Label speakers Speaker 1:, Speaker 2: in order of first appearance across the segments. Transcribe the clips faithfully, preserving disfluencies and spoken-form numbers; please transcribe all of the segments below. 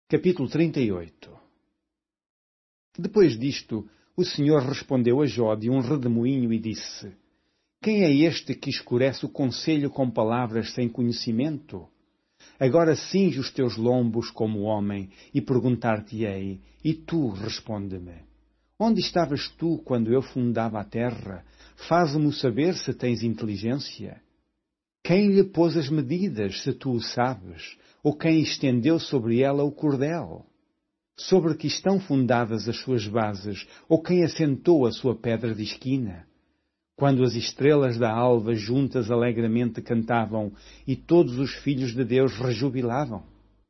Speaker 1: Capítulo trinta e oito. Depois disto, o Senhor respondeu a Jó de um redemoinho e disse: Quem é este que escurece o conselho com palavras sem conhecimento? Agora cinge os teus lombos como homem, e perguntar-te-ei, e tu responde-me. Onde estavas tu quando eu fundava a terra? Faze-mo saber se tens inteligência. Quem lhe pôs as medidas, se tu o sabes? Ou quem estendeu sobre ela o cordel? Sobre que estão fundadas as suas bases? Ou quem assentou a sua pedra de esquina? Quando as estrelas da alva juntas alegremente cantavam, e todos os filhos de Deus rejubilavam?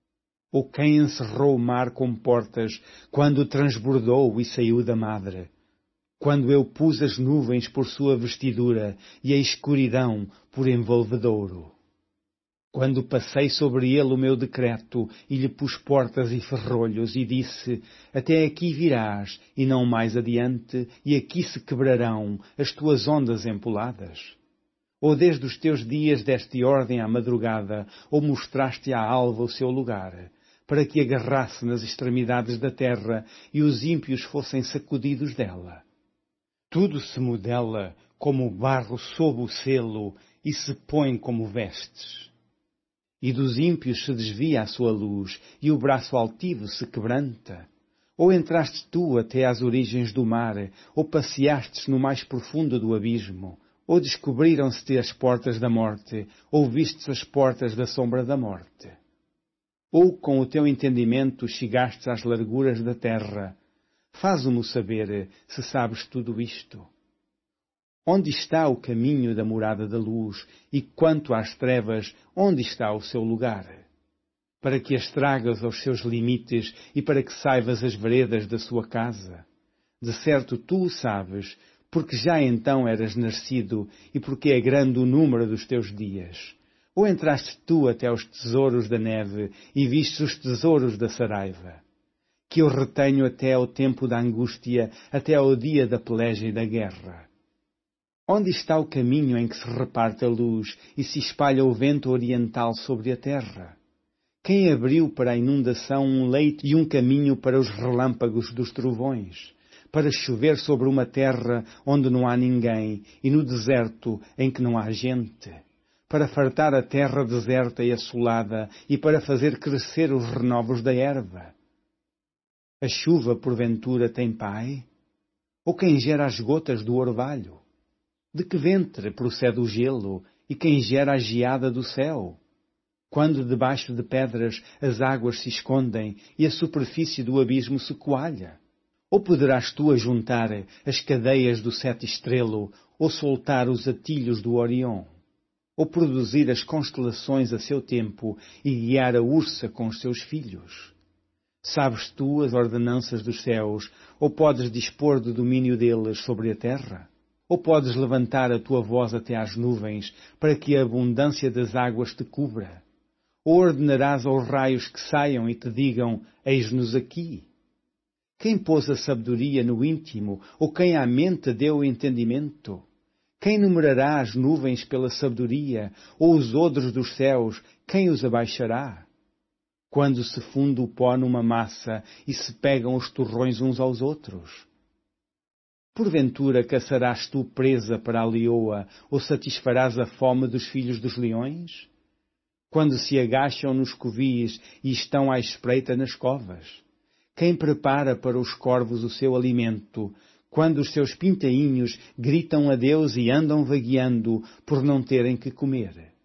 Speaker 1: Ou quem encerrou o mar com portas, quando transbordou e saiu da madre? Quando eu pus as nuvens por sua vestidura, e a escuridão por envolvedouro? Quando passei sobre ele o meu decreto, e lhe pus portas e ferrolhos, e disse, até aqui virás, e não mais adiante, e aqui se quebrarão as tuas ondas empoladas? Ou desde os teus dias deste ordem à madrugada, ou mostraste à alva o seu lugar, para que agarrasse nas extremidades da terra, e os ímpios fossem sacudidos dela? Tudo se modela como o barro sob o selo, e se põe como vestes. E dos ímpios se desvia a sua luz, e o braço altivo se quebranta. Ou entraste tu até às origens do mar, ou passeastes no mais profundo do abismo, ou descobriram-se-te as portas da morte, ou vistes as portas da sombra da morte. Ou com o teu entendimento chegastes às larguras da terra. Faze-mo saber se sabes tudo isto. Onde está o caminho da morada da luz, e quanto às trevas, onde está o seu lugar? Para que as tragas aos seus limites e para que saibas as veredas da sua casa? De certo tu o sabes, porque já então eras nascido e porque é grande o número dos teus dias. Ou entraste tu até aos tesouros da neve e vistes os tesouros da saraiva? Que eu retenho até ao tempo da angústia, até ao dia da peleja e da guerra. Onde está o caminho em que se reparte a luz e se espalha o vento oriental sobre a terra? Quem abriu para a inundação um leito e um caminho para os relâmpagos dos trovões? Para chover sobre uma terra onde não há ninguém e no deserto em que não há gente? Para fartar a terra deserta e assolada e para fazer crescer os renovos da erva? A chuva, porventura, tem pai? Ou quem gera as gotas do orvalho? De que ventre procede o gelo, e quem gera a geada do céu? Quando debaixo de pedras as águas se escondem e a superfície do abismo se coalha? Ou poderás tu ajuntar as cadeias do sete estrelo, ou soltar os atilhos do Orion? Ou produzir as constelações a seu tempo e guiar a ursa com os seus filhos? Sabes tu as ordenanças dos céus, ou podes dispor do domínio deles sobre a terra? Ou podes levantar a tua voz até às nuvens, para que a abundância das águas te cubra? Ou ordenarás aos raios que saiam e te digam, eis-nos aqui? Quem pôs a sabedoria no íntimo, ou quem à mente deu o entendimento? Quem numerará as nuvens pela sabedoria, ou os odres dos céus, quem os abaixará? Quando se funde o pó numa massa e se pegam os torrões uns aos outros? Porventura caçarás tu presa para a leoa, ou satisfarás a fome dos filhos dos leões? Quando se agacham nos covis e estão à espreita nas covas? Quem prepara para os corvos o seu alimento, quando os seus pintainhos gritam a Deus e andam vagueando por não terem que comer?